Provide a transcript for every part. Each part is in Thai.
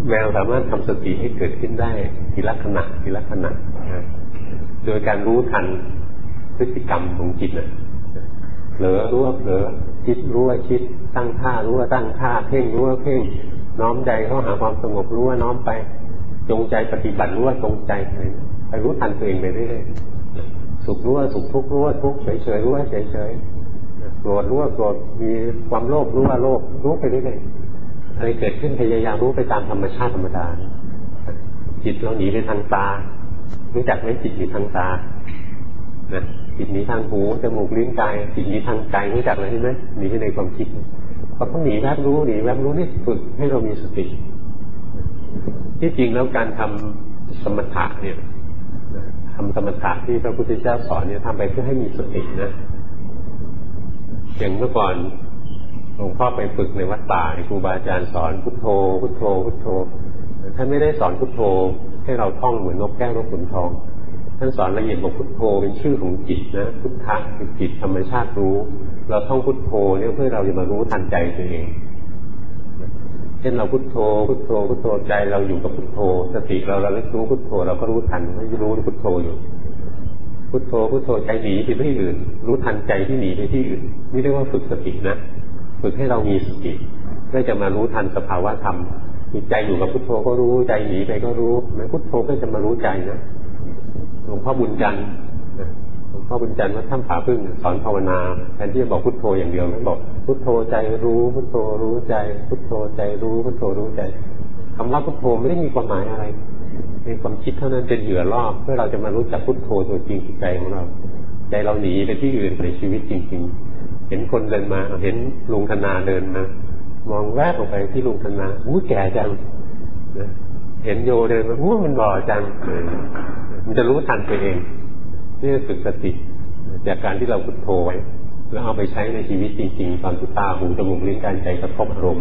แมวสามารถทำสติให้เกิดขึ้นได้ทีละขณะทีละขณะโดยการรู้ทันพฤติกรรมของจิตนะเผลอรู้ว่าเผลอคิดรู้ว่าคิดตั้งท่ารู้ว่าตั้งท่าเพ่งรู้ว่าเพ่งน้อมใจเข้าหาความสงบรู้ว่าน้อมไปจงใจปฏิบัติรู้ว่าจงใจไปรู้ทันตัวเองไปเรื่อยๆสุขรู้ว่าสุขทุกข์รู้ว่าทุกข์เฉยๆรู้ว่าเฉยๆโกรธรู้ว่าโกรธมีความโลภรู้ว่าโลภรู้ไปเรื่อยๆอะไรเกิดขึ้นพยายามรู้ไปตามธรรมชาติธรรมดาจิตเราหนีไปทางตารู้จักไหมจิตหนีทางตานะจิตหนีทางหูจมูกลิ้นกายจิตหนีทางใจรู้จักไหมใช่ไหมหนีไปในความคิดพอต้องหนีแวบรู้นี่ฝึกให้เรามีสติที่จริงแล้วการทำสมถะเนี่ยทำสมถะที่พระพุทธเจ้าสอนเนี่ยทำไปเพื่อให้มีสตินะอย่างเมื่อก่อนหลวงพ่อไปฝึกในวัดป่าครูบาอาจารย์สอนพุทโธพุทโธพุทโธท่านไม่ได้สอนพุทโธให้เราท่องเหมือนนกแก้วนกขุนทองท่านสอนละเอียดบอกพุทโธเป็นชื่อของจิตนะพุทธะคือจิตธรรมชาติรู้เราท่องพุทโธเนี่ยเพื่อเราจะมารู้ทันใจตัวเองเช่นเราพุทโธพุทโธพุทโธใจเราอยู่กับพุทโธสติเราระลึกรู้พุทโธเราก็รู้ทันไม่รู้พุทโธอยู่พุทโธพุทโธใจหนีไปที่อื่นรู้ทันใจที่หนีไปที่อื่นนี่เรียกว่าฝึกสตินะฝึกให้เรามีสติเพื่อจะมารู้ทันสภาวะธรรมจิตใจอยู่กับพุทโธก็รู้ใจหนีไปก็รู้แม้พุทโธก็จะมารู้ใจนะหลวงพ่อบุญจันทร์หลวงพ่อบุญจันทร์วัดถ้ำผาพึ่งสอนภาวนาแทนที่จะบอกพุทโธอย่างเดียวนะบอกพุทโธใจรู้พุทโธรู้ใจพุทโธใจรู้พุทโธรู้ใจคำว่าพุทโธไม่ได้มีความหมายอะไรเป็นความคิดเท่านั้นเป็นเหยื่อล่อเพื่อเราจะมารู้จักพุทโธตัวจริงใจของเราใจเราหนีไปที่อื่นในชีวิตจริงๆเห็นคนเดินมาเห็นลุงธนาเดินมามองแวบออกไปที่ลุงธนาแก่จังเห็นโยเดินมามันหล่อจังมันจะรู้ทันตัวเองนี่ฝึกสติจากการที่เราพุทโธไว้แล้วเอาไปใช้ในชีวิตจริงๆตอนที่ตาหูจมูกลิ้นกายใจกระทบอารมณ์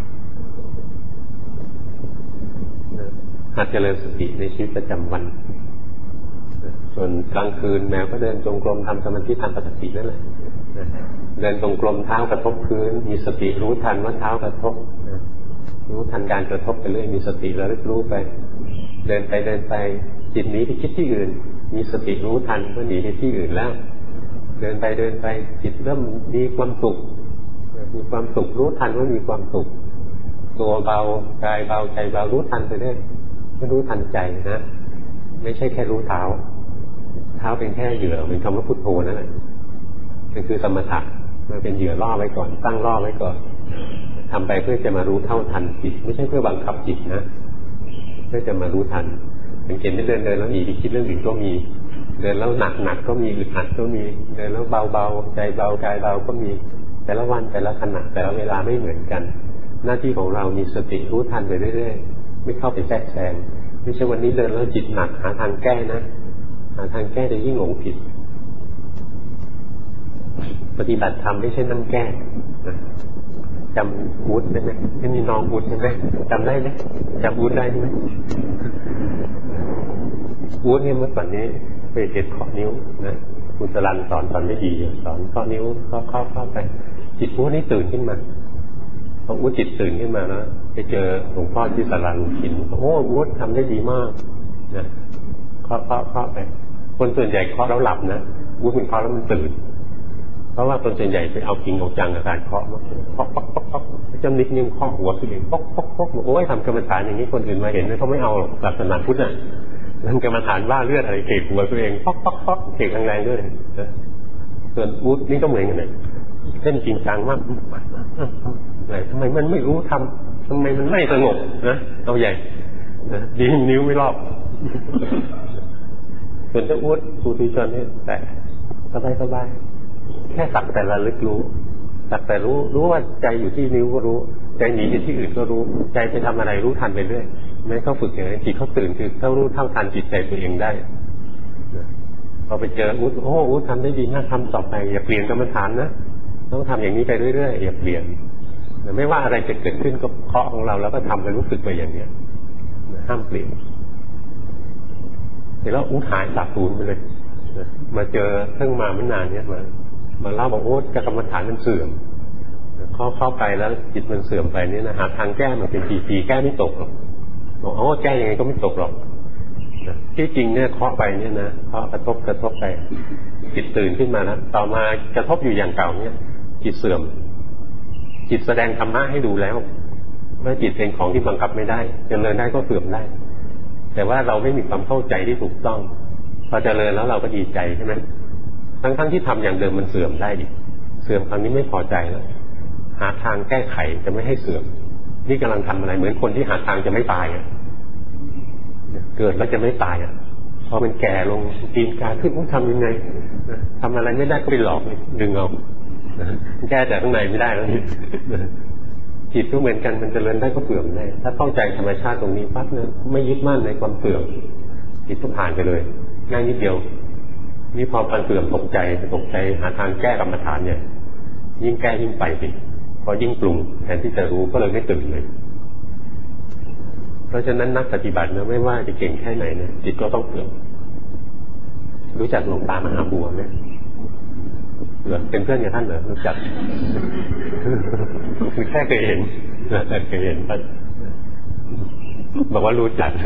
หัดเจริญสติในชีวิตประจำวันส่วนกลางคืนแมวก็เดินจงกรมทำสมาธิทางปกตินั่นแหละเดินจงกรมเท้ากระทบพื้นมีสติรู้ทันว่าเท้ากระทบรู้ทันการกระทบไปเรื่อยมีสติแล้วรู้ไปเดินไปจิตหนีไปคิดที่อื่นมีสติรู้ทันก็หนีไปที่อื่นแล้วเดินไปจิตเริ่มมีความสุขรู้ทันว่ามีความสุขตัวเบากายเบาใจเบารู้ทันไปเรื่อยไม่รู้ทันใจนะไม่ใช่แค่รู้เท้าเป็นแค่เหยื่อเป็นคำว่าพุทโธนั่นแหละมันคือสมถะมันเป็นเหยื่อล่อไว้ก่อนตั้งล่อไว้ก่อนทำไปเพื่อจะมารู้เท่าทันจิตไม่ใช่เพื่อบังคับจิตนะเพื่อจะมารู้ทันสังเกตไม่เดินแล้วหนีไปคิดเรื่องอื่นก็มีเดินแล้วหนักก็มีอึดอัดก็มีเดินแล้วเบาใจเบากายเบาก็มีแต่ละวันแต่ละขณะแต่ละเวลาไม่เหมือนกันหน้าที่ของเรามีสติรู้ทันไปเรื่อยๆไม่เข้าไปแทรกแซงไม่ใช่วันนี้เดินแล้วจิตหนักหาทางแก้นะหาทางแก้จะยิ่งหลงผิดปฏิบัติธรรมไม่ใช่นั่งแก้จำวุฒิได้ไหมที่มีน้องวุฒิใช่ไหมจำได้ไหมจำวุฒิได้ไหมวุฒิเนี่ยเมื่อก่อนนี้ไปเจ็บข้อนิ้วนะคุณสรันสอนไม่ดีสอนข้อนิ้วเข้าไปจิตวุฒินี่ตื่นขึ้นมาพอวุฒิจิตตื่นขึ้นมาแล้วไปเจอหลวงพ่อที่สรันขินวุฒิทำได้ดีมากนะเคาะไปคนส่วนใหญ่เคาะแล้วหลับนะวุฒิมันเคาะแล้วมันตื่นเพราะว่าคนส่วนใหญ่ไปเอาจริงเอาจังกับการเคาะป๊อกจำนิดนึงเคาะหัวตัวเองป๊อกโอ้ยทำกรรมฐานอย่างนี้คนอื่นมาเห็นเขาไม่เอาหรอกศาสนาพุทธน่ะทำกรรมฐานว่าเลือดอะไรเขกหัวตัวเองป๊อกเขกแรงๆด้วยส่วนวุฒินี่ก็เหมือนกันเลยเล่นจริงจังมากทำไมมันไม่รู้ทำไมมันไม่สงบนะเอาใหญ่ดีนิ้วไม่รอบส่วนเจ้าวุฒิปุถุชนนี่แต่สบายแค่สักแต่ละลึกรู้สักแต่รู้ว่าใจอยู่ที่นิ้วก็รู้ใจหนีไปที่อื่นก็รู้ใจไปทำอะไรรู้ทันไปเรื่อยไม่เขาฝึกอย่างนี้จิตเขาตื่นคือเขารู้เท่าทันจิตใจตัวเองได้พอไปเจอวุฒิทำได้ดีน่าทำต่อไปอย่าเปลี่ยนกรรมฐานนะต้องทำอย่างนี้ไปเรื่อยๆอย่าเปลี่ยนไม่ว่าอะไรจะเกิดขึ้นก็เคาะของเราแล้วก็ทำไปรู้สึกไปอย่างเนี้ยห้ามเปลี่ยนเสร็จแล้วหายสาบสูญไปเลยมาเจอเพิ่งมาไม่นานเนี้ยมาเล่าบอกกรรมฐานมันเสื่อมเข้าไปแล้วจิตมันเสื่อมไปเนี่ยนะหาทางแก้มันเป็นปีแก้ไม่ตกหรอกบอกอ๋อแก้ยังไงก็ไม่ตกหรอกที่จริงเนี่ยเคาะไปเนี่ยนะเคาะกระทบไปจิตตื่นขึ้นมาแล้วต่อมากระทบอยู่อย่างเก่าเนี่ยจิตเสื่อมจิตแสดงธรรมะให้ดูแล้วว่าจิตเป็นของที่บังคับไม่ได้เจริญได้ก็เสื่อมได้แต่ว่าเราไม่มีความเข้าใจที่ถูกต้องพอเจริญแล้วเราก็ดีใจใช่ไหมทั้งที่ทำอย่างเดิมมันเสื่อมได้ดิเสื่อมครั้งนี้ไม่พอใจแล้วหาทางแก้ไขจะไม่ให้เสื่อมนี่กำลังทำอะไรเหมือนคนที่หาทางจะไม่ตายเกิดแล้วจะไม่ตายพอมันแก่ลงตีนกาขึ้นต้องทำยังไงทำอะไรไม่ได้ก็ไปหลอกดึงเอาแก้แต่ข้างในไม่ได้แล้วนี่จิตก็เหมือนกันมันเจริญได้ก็เสื่อมได้ถ้าเข้าใจธรรมชาติตรงนี้ปั๊บเนี่ยไม่ยึดมั่นในความเสื่อมจิตก็ผ่านไปเลยง่ายนิดเดียวนี่พอความเสื่อมตกใจหาทางแก้กรรมฐานเนี่ยยิ่งแก้ยิ่งไปสิพอยิ่งปรุงแทนที่จะรู้ก็เลยไม่ตื่นเลยเพราะฉะนั้นนักปฏิบัติเนี่ยไม่ว่าจะเก่งแค่ไหนเนี่ยจิตก็ต้องเสื่อมรู้จักหลวงตามหาบัวไหมเหรอเป็นเพื่อนกับท่านเหรอรู้จักคือแค่เคยเห็นแต่เคยเห็นบอกว่ารู้จัก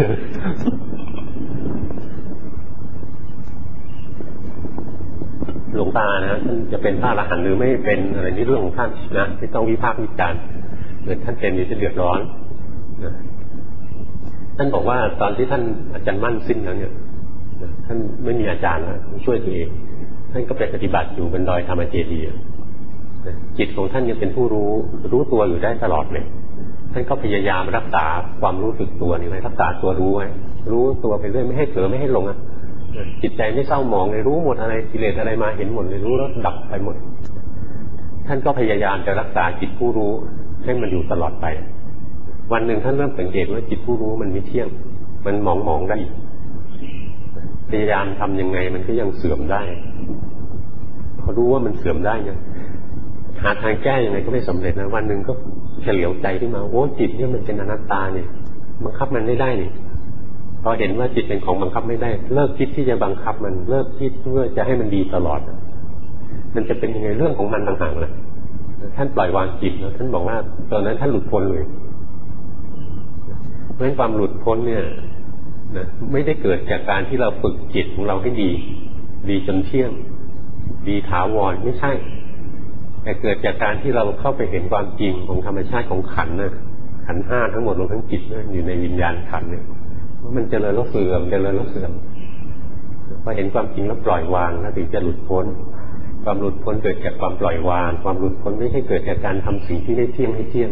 หลวงตานะท่านจะเป็นพระอรหันต์หรือไม่เป็นอะไรนี่เรื่องของท่านนะที่ต้องวิพากษ์วิจารณ์เกิดท่านเป็นจะเดือดร้อนนะท่านบอกว่าตอนที่ท่านอาจารย์มั่นสิ้นแล้วเนี่ยท่านไม่มีอาจารย์นะช่วยตัวเองท่านก็ไปปฏิบัติอยู่บนดอยธรรมเจดีย์จิตของท่านยังเป็นผู้รู้ตัวอยู่ได้ตลอดเลยท่านก็พยายามรักษาความรู้สึกตัวนี่ไว้รักษาตัวรู้ไว้รู้ตัวไปเรื่อยไม่ให้เผลอไม่ให้ลงจิตใจไม่เศร้าหมองเลยรู้หมดอะไรกิเลสอะไรมาเห็นหมดเลยรู้แล้วดับไปหมดท่านก็พยายามจะรักษาจิตผู้รู้ให้มันอยู่ตลอดไปวันหนึ่งท่านเริ่มสังเกตว่าจิตผู้รู้มันไม่เที่ยงมันหมองได้พยายามทำยังไงมันก็ยังเสื่อมได้พอรู้ว่ามันเสื่อมได้เนี่ยหาทางแก้ยังไงก็ไม่สำเร็จนะวันหนึ่งก็เฉลียวใจขึ้นมาโอ้จิตเนี่ยมันเป็นอนัตตาเนี่ยบังคับมันไม่ได้นี่พอเห็นว่าจิตเป็นของบังคับไม่ได้เลิกคิดที่จะบังคับมันเลิกคิดเพื่อจะให้มันดีตลอดมันจะเป็นยังไงเรื่องของมันต่างหากเลยท่านปล่อยวางจิตแล้วท่านบอกว่าตอนนั้นท่านหลุดพ้นเลยเพราะฉะนั้นความหลุดพ้นเนี่ยนะไม่ได้เกิดจากการที่เราฝึกจิตของเราให้ดีจนเที่ยงดีถาวรไม่ใช่แต่เกิดจากการที่เราเข้าไปเห็นความจริงของธรรมชาติของขันธ์นะขันธ์ห้าทั้งหมดรวมทั้งจิตนะอยู่ในวิญญาณขันธ์เนี่ยว่ามันเจริญแล้วเสื่อมพอเห็นความจริงแล้วปล่อยวางแล้วถึงจะหลุดพ้นความหลุดพ้นเกิดจากความปล่อยวางความหลุดพ้นไม่ใช่เกิดจากการทำสิ่งที่ได้เที่ยงให้เที่ยง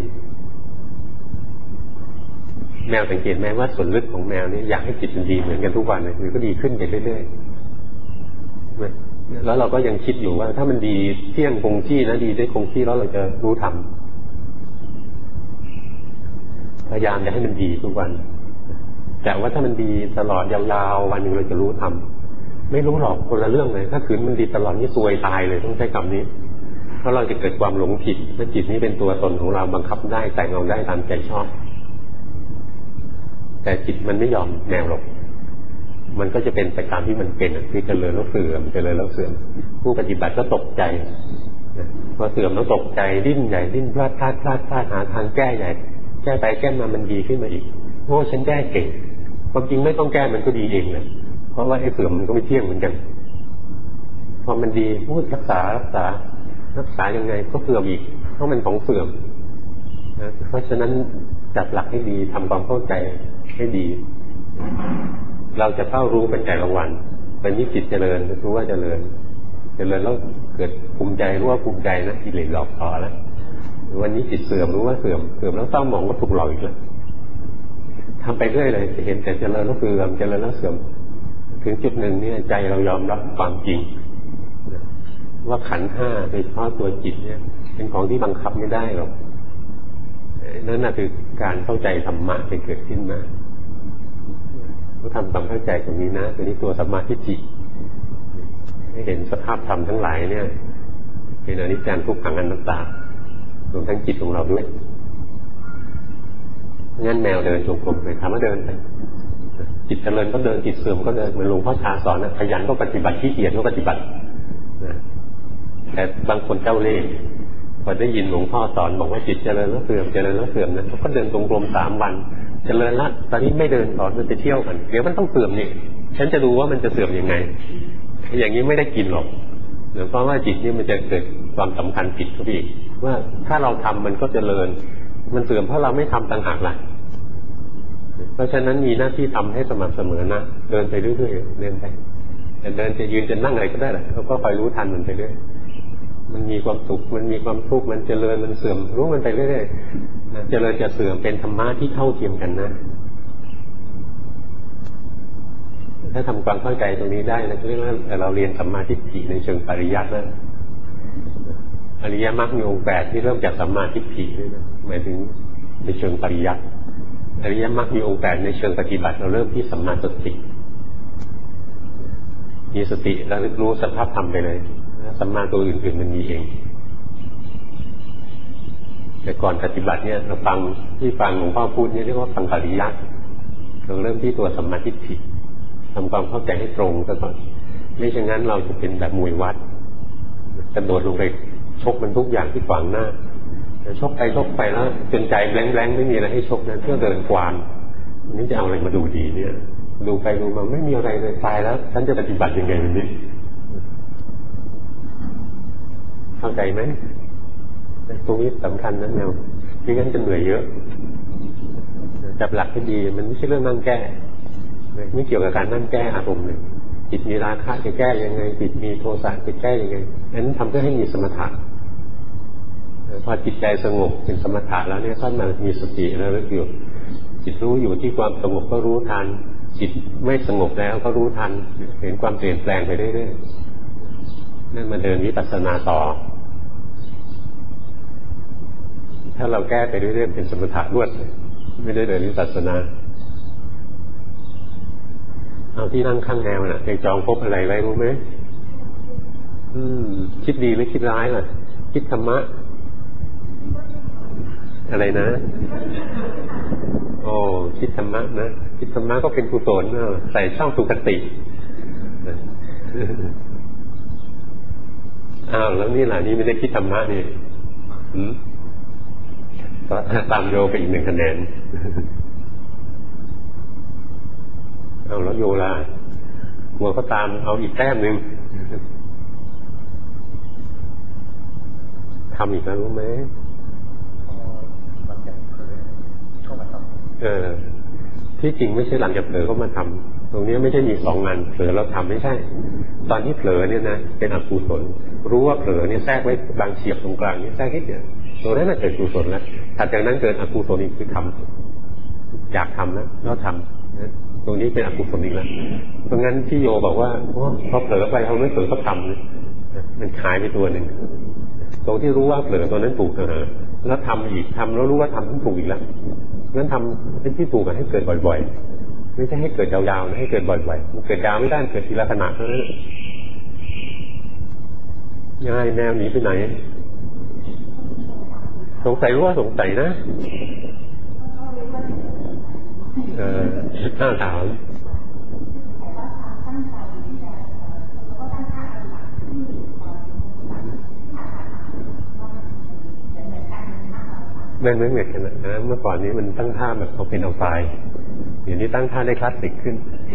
แมวสังเกตไหมว่าส่วนลึกของแมวนี่อยากให้จิตมันดีเหมือนกันทุกวันเลยมันก็ดีขึ้นไปเรื่อยๆแล้วเราก็ยังคิดอยู่ว่าถ้ามันดีเที่ยงคงที่นะดีได้คงที่แล้วเราจะรู้ทำพยายามจะให้มันดีทุกวันแต่ว่าถ้ามันดีตลอดยาวๆวันหนึ่งเราจะรู้ทำไม่รู้หรอกคนละเรื่องเลยถ้าขืนมันดีตลอดนี่ซวยตายเลยต้องใช้คำนี้เพราะเราจะเกิดความหลงผิดว่าจิตนี้เป็นตัวตนของเราบังคับได้แต่งเอาได้ตามใจชอบแต่จิตมันไม่ยอมแนวหรอกมันก็จะเป็นไปตามที่มันเป็นคือเจริญแล้วเสื่อมเจริญแล้วเสื่อมผู้ปฏิบัติก็ตกใจพอเสื่อมแล้วตกใจดิ้นใหญ่ดิ้นพลาดหาทางแก้ใหญ่แก้ไปแก้มามันดีขึ้นมาอีกโอ้ฉันแก้เก่งความจริงไม่ต้องแก้มันก็ดีเองเลยเพราะว่าไอ้เสื่อมมันก็ไม่เที่ยงเหมือนกันพอมันดีพูดรักษายังไงก็เสื่อมอีกเพราะมันของเสื่อมนะเพราะฉะนั้นจับหลักให้ดีทำความเข้าใจให้ดีเราจะเข้ารู้เป็นแต่ละวันวันนี้จิตเจริญรู้ว่าเจริญแล้วเกิดภูมิใจรู้ว่าภูมิใจนะกิเลสหลอกต่อแล้ววันนี้จิตเสื่อมรู้ว่าเสื่อมแล้วเศร้าหมองก็ถูกหลอกอีกแล้วทำไปเรื่อยเลยจะเห็นแต่เจริญแล้วเสื่อมเจริญแล้วเสื่อมถึงจุดหนึ่งเนี่ยใจเรายอมรับความจริงว่าขันธ์ห้าโดยเฉพาะตัวจิตเนี่ยเป็นของที่บังคับไม่ได้หรอกนั่นน่ะคือการเข้าใจธรรมะที่เกิดขึ้นมาต้องทำความเข้าใจตรงนี้นะตัวนี้ตัวสัมมาทิฏฐิให้เห็นสภาพธรรมทั้งหลายเนี่ยเป็นอนิจจังทุกขังอนัตตารวมทั้งจิตของเราด้วยงั้นแมวเดินจงกรมไปทำให้เดินไปจิตเจริญก็เดินจิตเสื่อมก็เดินเหมือนหลวงพ่อชาสอนนะขยันก็ปฏิบัติขี้เกียจก็ปฏิบัติแต่บางคนเจ้าเล่ห์พอได้ยินหลวงพ่อสอนบอกว่าจิตเจริญแล้วเสื่อมนะเขาก็เดินจงกรม3 วันเจริญละตอนนี้ไม่เดินสอนมันไปเที่ยวกันเดี๋ยวมันต้องเสื่อมนี่ฉันจะดูว่ามันจะเสื่อมยังไงอย่างนี้ไม่ได้กินหรอกเพราะว่าจิตนี่มันจะเกิดความสำคัญผิดเข้าไปอีกว่าถ้าเราทำมันก็เจริญมันเสื่อมเพราะเราไม่ทำต่างหากล่ะเพราะฉะนั้นมีหน้าที่ทำให้สม่ำเสมอนะเดินไปเรื่อยๆเดินไปจะเดินจะยืนจะนั่งอะไรก็ได้แหละเราก็คอยรู้ทันมันไปเรื่อยมันมีความสุขมันมีความทุกข์มันเจริญมันเสื่อมรู้มันไปเรื่อยๆเจริญจะเสื่อมเป็นธรรมะที่เท่าเทียมกันนะถ้าทำความเข้าใจตรงนี้ได้นะเรียกว่าเราเรียนสัมมาทิฏฐิในเชิงปริยัติแล้วอริยมรรคมีองค์แปดที่เริ่มจากสัมมาทิฏฐินี่นะหมายถึงในเชิงปริยัติอริยมรรคมีองค์แปดในเชิงปฏิบัติเราเริ่มที่สัมมาสติมีสติระลึกรู้สภาพธรรมไปเลยสัมมาตัวอื่นๆมันมีเองแต่ก่อนปฏิบัติเนี่ยเราฟังที่ฟังหลวงพ่อพูดเนี่ยเรียกว่าฟังปริยัติเราเริ่มที่ตัวสัมมาทิฏฐิทำความเข้าใจให้ตรงซะก่อนไม่เช่นนั้นเราจะเป็นแบบมวยวัดกระโดดลงไปชกมันทุกอย่างที่ขวางหน้าชกไปแล้วจนใจแบงๆไม่มีอะไรให้ชกนะเพื่อเดินกวานนี่จะเอาอะไรมาดูดีเนี่ยดูไปดูมาไม่มีอะไรเลยตายแล้วฉันจะปฏิบัติยังไงวันนี้เข้าใจไหมตรงนี้สำคัญนะแนวไม่งั้นจะเหนื่อยเยอะจับหลักให้ดีมันไม่ใช่เรื่องนั่งแก้ไม่เกี่ยวกับการนั่งแก้อารมณ์เลยจิตมีราคะจะแก้ยังไงจิตมีโทสะจะแก้ยังไงนั้นทำเพื่อให้มีสมถะพอจิตใจสงบเป็นสมถะแล้วเนี่ยท่านมามีสติแล้วรู้อยู่จิตรู้อยู่ที่ความสงบก็รู้ทันจิตไม่สงบแล้วก็รู้ทันเห็นความเปลี่ยนแปลงไปเรื่อยๆนั่นมาเดินวิปัสสนาต่อถ้าเราแก้ไปเรื่อยๆเป็นสมถะรวดไม่ได้เดินวิปัสสนาเอาที่นั่งข้างแนวน่ะไปจองพบอะไรไว้รู้ไหมคิดดีหรือคิดร้ายล่ะคิดธรรมะอะไรนะโอ้คิดธรรมะนะคิดธรรมะก็เป็นกุศลใส่ช่องสุขติอ้าวแล้วนี่ล่ะนี่ไม่ได้คิดธรรมะนี่ตามโยไปอีก1 คะแนนเอาแล้วโยล่ะกลัวก็ตามเอาอีกแต้มนึงทำอีกแล้วรู้ไหมที่จริงไม่ใช่หลังจากเผลอก็มาทำตรงนี้ไม่ใช่มี2 งานเผลอเราทำไม่ใช่ตอนที่เผลอเนี่ยนะเป็นอกุศลรู้ว่าเผลอเนี่ยแทรกไว้บางเฉียบตรงกลางนี่แทรกนิดเดียวตรงนั้นน่ะเกิดกุศลแล้วถัดจากนั้นเกิดอกุศลอีกคือทำอยากทำแล้วทำตรงนี้เป็นอกุศลอีกแล้วเพราะงั้นที่โยบอกว่าพอเผลอไปเขาไม่เผลอก็ทำมันหายไปตัวหนึ่งตรงที่รู้ว่าเผลอตัวนั้นถูกแล้วทำอีกทำแล้วรู้ว่าทำถูกอีกแล้วงั้นทำเป็นที่ถูกให้เกิดบ่อยๆไม่ใช่ให้เกิดยาวๆนะให้เกิดบ่อยๆมันเกิดยาวไม่ได้เกิดทีละขณะเท่านั้นง่ายแนวหนีไปไหนสงสัยรู้ว่าสงสัยนะน่าถามไม่เหมือนกันนะเมื่อก่อนนี้มันตั้งท่าแบบเอาเป็นเอาตายเดี๋ยวนี้ตั้งท่าได้คลาสสิกขึ้น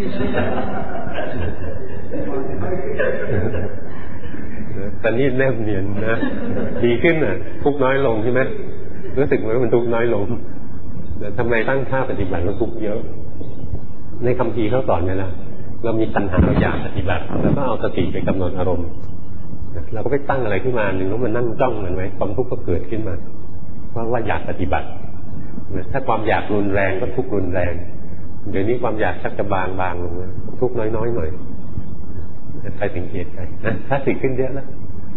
ตอนนี้แนบเนียนนะดีขึ้นอ่ะทุกน้อยลงใช่ไหมรู้สึกว่ามันทุกน้อยลงแต่ทำไมตั้งท่าปฏิบัติแล้วทุกเยอะในคัมภีร์เขาสอนไงล่ะเรามีตัณหาเราอยากปฏิบัติแล้วก็เอาสติไปกำหนดอารมณ์เราก็ไปตั้งอะไรขึ้นมาหนึ่งแล้วมันนั่งจ้องมันไว้ความทุกข์ก็เกิดขึ้นมาเพราะว่าอยากปฏิบัติถ้าความอยากรุนแรงก็ทุกข์รุนแรงเดี๋ยวนี้ความอยากชักจะบางลงทุกข์น้อยหน่อยใครสังเกตกันนะคลาสสิกขึ้นเยอะแล้ว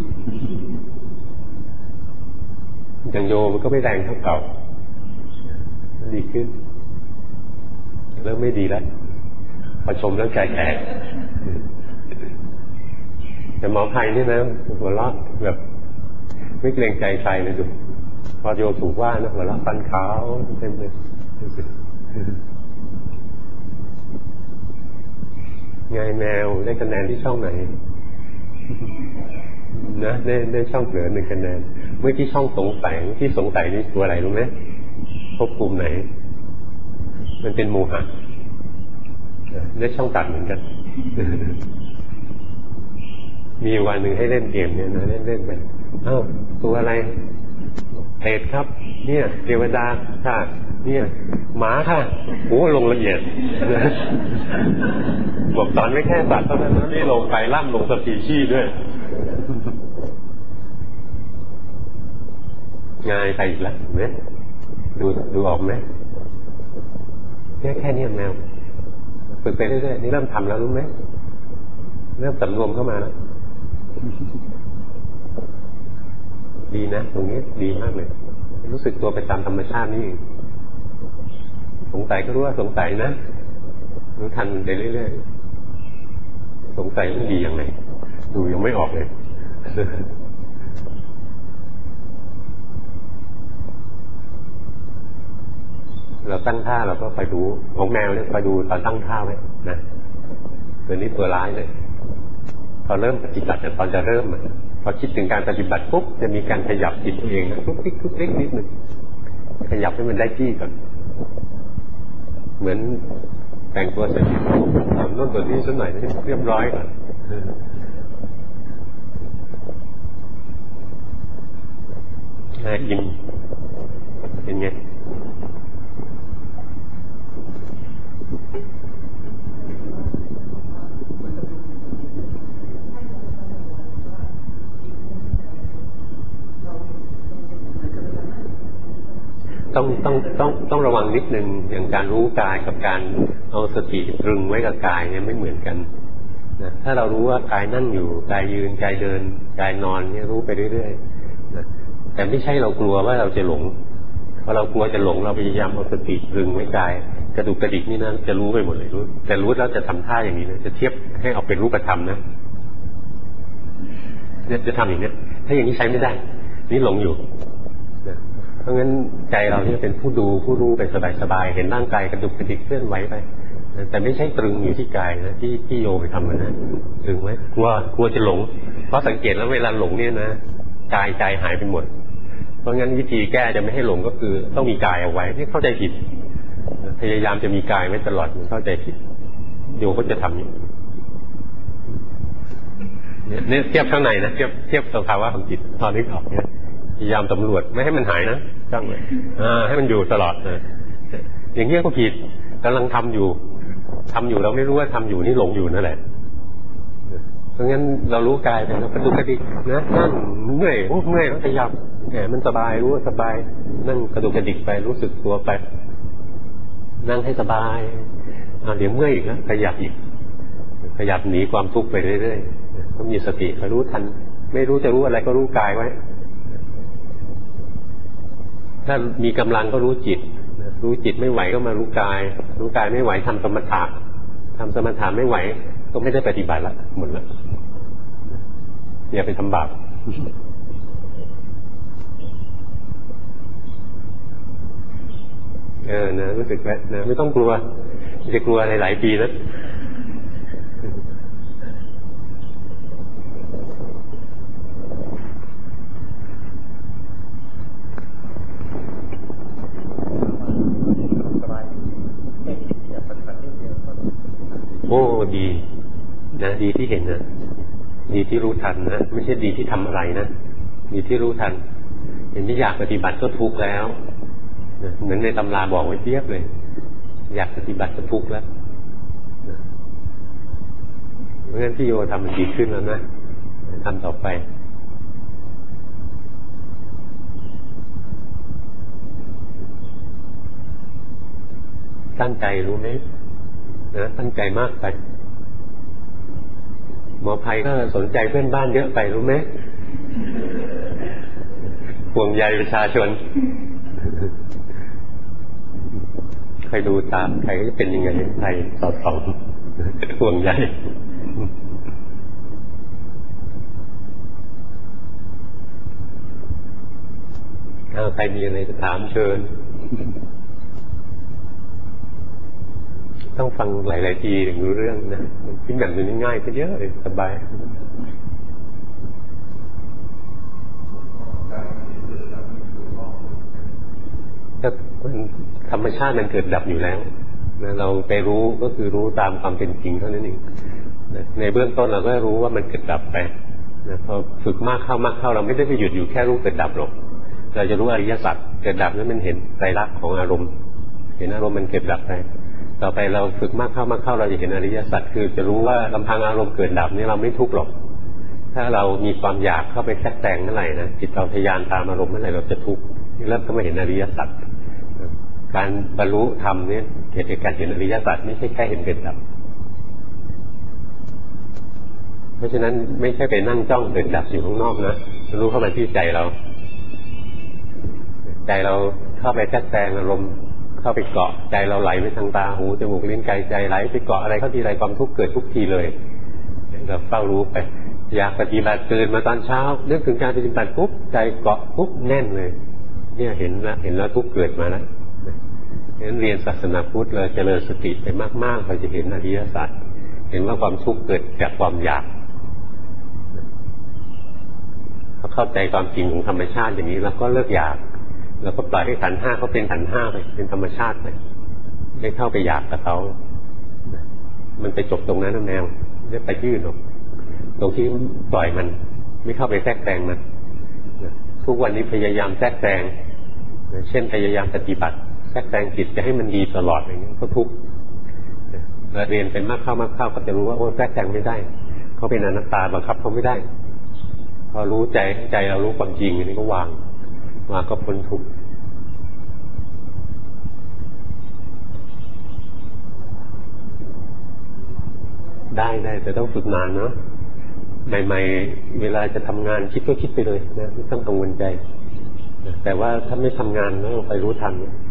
อย่างโยมันก็ไม่แรงเท่าเก่าดีขึ้นเริ่มไม่ดีแล้วพอชมแล้วใจแตกแต่หมอไทยนี่นะหัวเราะแบบไม่เกรงใจใครเลยดูพอโยถูกว่านะหัวเราะฟันขาวเต็มเลยไงแมวได้คะแนนที่ช่องไหนนะได้ช่องเหลือ1 คะแนนเมื่อที่ช่องสงสัยที่สงสัยนี่ตัวอะไรรู้ไหมพบกลุ่มไหนมันเป็นโมหะได้ช่องตัดเหมือนกันมีวันหนึ่งให้เล่นเกมเนี่ยนะเล่นไปเอ้าตัวอะไรเปรตครับเนี่ยเทวดาค่ะเนี่ยหมาค่ะโอ้ลงละเอียดบอกสอนไม่แค่สัตว์เท่านั้นนะนี่ลงไปล่ำลงสปีชีส์ด้วยง่ายไปอีกแล้วเห็นไหมดูออกไหมแค่นี้แมวฝึกไปเรื่อยๆนี่เริ่มทำแล้วรู้ไหมเริ่มสำรวมเข้ามาแล้วดีนะตรงนี้ดีมากเลยรู้สึกตัวไปตามธรรมชาตินี่สงสัยก็รู้ว่าสงสัยนะรู้ทันไปเรื่อยๆสงสัยมันดียังไงดูยังไม่ออกเลยเราตั้งท่าเราก็ไปดูของแมวเนี่ยไปดูตอนตั้งท่าไว้นะตัวนี้ตัวร้ายเลยพอเริ่มปฏิบัติตอนจะเริ่มพอคิดถึงการปฏิบัติปุ๊บจะมีการขยับจิตตัวเองนะทุกนิดนิดนึงขยับให้มันได้ที่ก่อนเหมือนแต่งตัวเสร็จทำโน่นตัวนี้สักหน่อยให้เรียบร้อยก่อนยิ้มเป็นไงต้องระวังนิดนึงอย่างการรู้กายกับการเอาสติตรึงไว้กับกายเนี่ยไม่เหมือนกันนะถ้าเรารู้ว่ากายนั่งอยู่กายยืนกายเดินกายนอนเนี่ยรู้ไปเรื่อยๆนะแต่ไม่ใช่เรากลัวว่าเราจะหลงพอเรากลัวจะหลงเราพยายามเอาสติตรึงไว้กายกระดุกกระดิกนี่นะจะรู้ไปหมดเลยรู้แต่รู้แล้วจะทำท่าอย่างนี้นะจะเทียบให้เอาเป็นรูปธรรมนะจะทำอย่างนี้ถ้าอย่างนี้ใช้ไม่ได้นี่หลงอยู่เพราะงั้นใจเราเนี่ยเป็นผู้ดูผู้รู้ไปสบายๆเห็นร่างกายกระดุกกระดิกเคลื่อนไหวไปแต่ไม่ใช่ตรึงอยู่ที่กายนะที่โยไปทำมันนะตรึงไว้กลัวจะหลงเพราะสังเกตแล้วเวลาหลงเนี่ยนะกายใจหายไปหมดเพราะงั้นวิธีแก้จะไม่ให้หลงก็คือต้องมีกายเอาไว้ที่เข้าใจผิดพยายามจะมีกายไว้ตลอดเข้าใจผิดโยก็จะทำอย่างเนี่ยเทียบข้างในนะเทียบสภาวะของจิตตอนนึกออกเนี่ยพยายามสำรวจไม่ให้มันหายนะจ้างเลยให้มันอยู่ตลอดอย่างนี้ก็ผิดกำลังทำอยู่เราไม่รู้ว่าทำอยู่นี่หลงอยู่นั่นแหละเพราะงั้นเรารู้กายไปแล้วกระดุกกระดิกนะนั่งเมื่อยแล้วขยับมันสบายรู้ว่าสบายนั่งกระดุกกระดิกไปรู้สึกตัวไปนั่งให้สบายเดี๋ยวเมื่อยอีกนะขยับอีกขยับหนีความทุกข์ไปเรื่อยๆต้องมีสติคอยรู้ทันไม่รู้จะรู้อะไรก็รู้กายไว้ถ้ามีกำลังก็รู้จิตไม่ไหวก็มารู้กายไม่ไหวทำสมถะไม่ไหวก็ไม่ได้ปฏิบัติละหมดละอย่าไปทำบาปนะรู้สึกแล้วนะไม่ต้องกลัวจะกลัวหลายๆปีนะโอ้ดีนะดีที่เห็นนะดีที่รู้ทันนะไม่ใช่ดีที่ทำอะไรนะดีที่รู้ทันเห็นที่อยากปฏิบัติก็ทุกข์แล้วเหมือนในตำราบอกไว้เทียบเลยอยากปฏิบัติก็ทุกข์แล้วเพราะงั้นพี่โยทำมันดีขึ้นแล้วนะทำต่อไปตั้งใจรู้ไหมนะตั้งใจมากไปหมอภัยก็สนใจเพื่อนบ้านเยอะไปรู้ไหมห่วงใยประชาชนใครดูตามใครก็จะเป็นยังไงใครสอดส่องห่วงใยใครมีอะไรจะถามเชิญต้องฟังหลายๆทีถึงรู้เรื่องนะคิดแบบนี้ง่ายก็เยอะเลยสบายถ้าธรรมชาติมันเกิดดับอยู่แล้วเราไปรู้ก็คือรู้ตามความเป็นจริงเท่านั้นเองในเบื้องต้นเราก็รู้ว่ามันเกิดดับไปพอฝึกมากเข้าเราไม่ได้ไปหยุดอยู่แค่รู้เกิดดับหรอกเราจะรู้อริยสัจเกิดดับนั้นมันเห็นไตรลักษณ์ของอารมณ์เห็นอารมณ์มันเกิดดับไปต่อไปเราฝึกมากเข้าเราจะเห็นอริยสัจคือจะรู้ว่าลำพังอารมณ์เกิดดับนี่เราไม่ทุกข์หรอกถ้าเรามีความอยากเข้าไปแทรกแซงเมื่อไหร่นะจิตเราทะยานตามอารมณ์เมื่อไหร่เราจะทุกข์แล้วก็มาเห็นอริยสัจการบรรลุธรรมเนี่ยเกิดจากการเห็นอริยสัจไม่ใช่แค่เห็นเกิดดับเพราะฉะนั้นไม่ใช่ไปนั่งจ้องเกิดดับอยู่ข้างนอกนะรู้เข้ามาที่ใจเราเข้าไปแทรกแซงอารมณ์เข้าไปเกาะใจเราไหลไปทางตาหูจมูกลิ้นกายใจไหลไปเกาะอะไรเข้าทีไรความทุกข์เกิดทุกทีเลยเราเฝ้ารู้ไปอยากปฏิบัติตื่นมาตอนเช้านึกถึงการปฏิบัติปุ๊บใจเกาะปุ๊บแน่นเลยเนี่ยเห็นแล้วทุกข์เกิดมาแล้วฉะนั้นเรียนศาสนาพุทธเลยเจริญสติไปมากๆเราจะเห็นอริยสัจเห็นว่าความทุกข์เกิดจากความอยากเขาเข้าใจความจริงของธรรมชาติอย่างนี้แล้วก็เลิกอยากแล้วก็ปล่อยให้ขันธ์ห้าเขาเป็นขันธ์ห้าไปเป็นธรรมชาติไปไม่เข้าไปอยากกับเขามันไปจบตรงนั้นนะแมวไม่ไปยืดหรอกตรงที่ปล่อยมันไม่เข้าไปแทรกแซงมันทุกวันนี้พยายามแทรกแซงเช่นพยายามปฏิบัติแทรกแซงจิตจะให้มันดีตลอดอย่างนี้ก็ทุกข์เรียนเป็นมากเข้าก็จะรู้ว่าโอ้แทรกแซงไม่ได้เขาเป็นอนัตตาบังคับเขาไม่ได้พอรู้ใจเรารู้ความจริงอันนี้ก็วางก็พ้นทุกข์ได้แต่ต้องฝึกนานเนาะใหม่ๆเวลาจะทำงานคิดก็คิดไปเลยนะไม่ต้องกังวลใจแต่ว่าถ้าไม่ทำงานแล้วไปรู้ทัน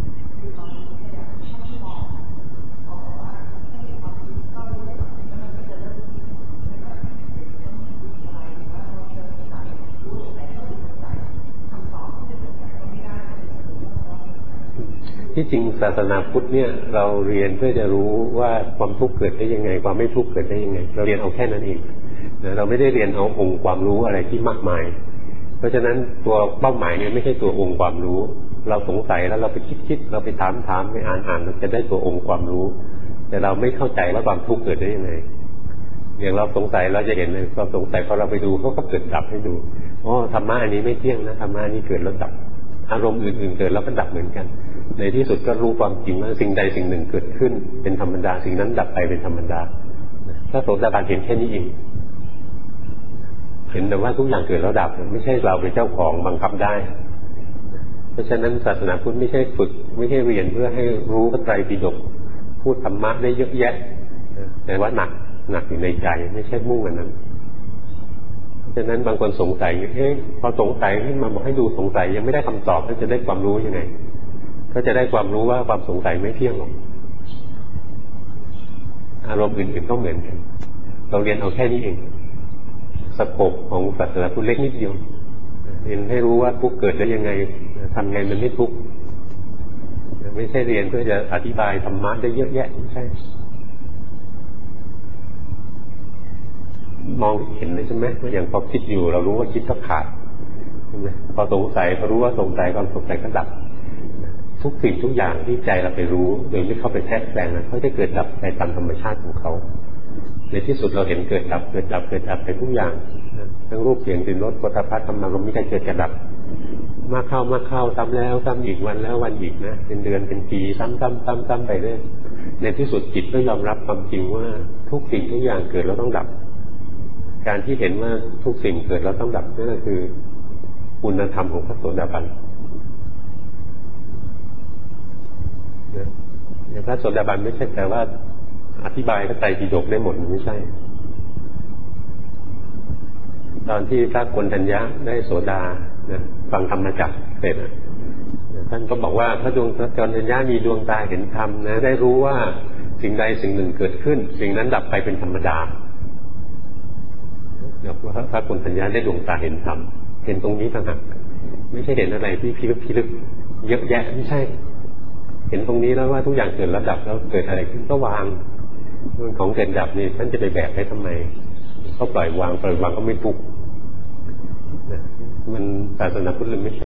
ที่จริงศาสนาพุทธเนี่ยเราเรียนเพื่อจะรู้ว่าความทุกข์เกิดได้ยังไงความไม่ทุกข์เกิดได้ยังไงเราเรียนเอาแค่นั้นเองเราไม่ได้เรียนเอาองค์ความรู้อะไรที่มากมายเพราะฉะนั้นตัวเป้าหมายเนี่ยไม่ใช่ตัวองค์ความรู้เราสงสัยแล้วเราไปคิดเราไปถามไปอ่านเราจะได้ตัวองค์ความรู้แต่เราไม่เข้าใจว่าความทุกข์เกิดได้ยังไงอย่างเราสงสัยเราจะเห็นเลยความสงสัยพอเราไปดูเขาก็เกิดดับให้ดูอ๋อธรรมะอันนี้ไม่เที่ยงนะธรรมะนี้เกิดแล้วดับอารมณ์อื่นๆเกิดแล้วก็ดับเหมือนกันในที่สุดก็รู้ความจริงว่าสิ่งใดสิ่งหนึ่งเกิดขึ้นเป็นธรรมดาสิ่งนั้นดับไปเป็นธรรมดาถ้าโสดาบันเห็นแค่นี้เองเห็นแต่ว่าทุกอย่างเกิดแล้วดับไม่ใช่เราเป็นเจ้าของบังคับได้เพราะฉะนั้นศาสนาพุทธไม่ใช่ฝึกไม่ใช่เรียนเพื่อให้รู้พระไตรปิฎกพูดธรรมะได้เยอะแยะแต่ว่าหนักอยู่ในใจไม่ใช่มุ่งอันนั้นฉะนั้นบางคนสงสัยพอสงสัยขึ้นมาบอกให้ดูสงสัยยังไม่ได้คำตอบแล้วจะได้ความรู้ยังไงก็จะได้ความรู้ว่าความสงสัยไม่เที่ยงหรอกอารมณ์อื่นๆก็เหมือนกันเราเรียนเอาแค่นี้เองสโคปของศาสนาพุทธเล็กนิดเดียวเรียนให้รู้ว่าทุกข์เกิดได้ยังไงทำไงมันไม่ทุกข์ไม่ใช่เรียนเพื่อจะอธิบายธรรมะได้เยอะแยะไม่ใช่มองเห็นเลยใช่ไหมว่าอย่างพอคิดอยู่เรารู้ว่าคิดก็ขาดใช่ไหมพอสงสัยพอรู้ว่าสงสัยความสงสัยก็ดับทุกสิ่งทุกอย่างที่ใจเราไปรู้โดยไม่เข้าไปแทรกแซงนะเขาจะเกิดดับไปตามธรรมชาติของเขาในที่สุดเราเห็นเกิดดับไปทุกอย่างทั้งรูปเสียงกลิ่นรสโผฏฐัพพะธรรมารมณ์ไม่ได้เกิดกระดับมาเข้าซ้ำแล้วซ้ำอีกวันแล้ววันอีกนะเป็นเดือนเป็นปีซ้ำไปเรื่อยในที่สุดจิตก็ยอมรับความจริงว่าทุกสิ่งทุกอย่างเกิดแล้วต้องดับการที่เห็นว่าทุกสิ่งเกิดแล้วต้องดับนั่นก็คือคุณธรรมของพระโสดาบันพระโสดาบันไม่ใช่แต่ว่าอธิบายพระไตรปิฎกได้หมดไม่ใช่ตอนที่พระโกณฑัญญะได้โสดาฟังธรรมจักรเสร็จท่านก็บอกว่าพระโกณฑัญญะมีดวงตาเห็นธรรมนะได้รู้ว่าสิ่งใดสิ่งหนึ่งเกิดขึ้นสิ่งนั้นดับไปเป็นธรรมดาพระโกณฑัญญะได้ดวงตาเห็นธรรมเห็นตรงนี้ต่างหากไม่ใช่เห็นอะไรที่พิลึกเยอะแยะไม่ใช่เห็นตรงนี้แล้วว่าทุกอย่างเกิดแล้วดับแล้วเกิดอะไรขึ้นก็วางของเกิดดับนี่ท่านจะไปแบกให้ทำไมก็ปล่อยวางก็ไม่ทุกข์มันศาสนาพุทธไม่ใช่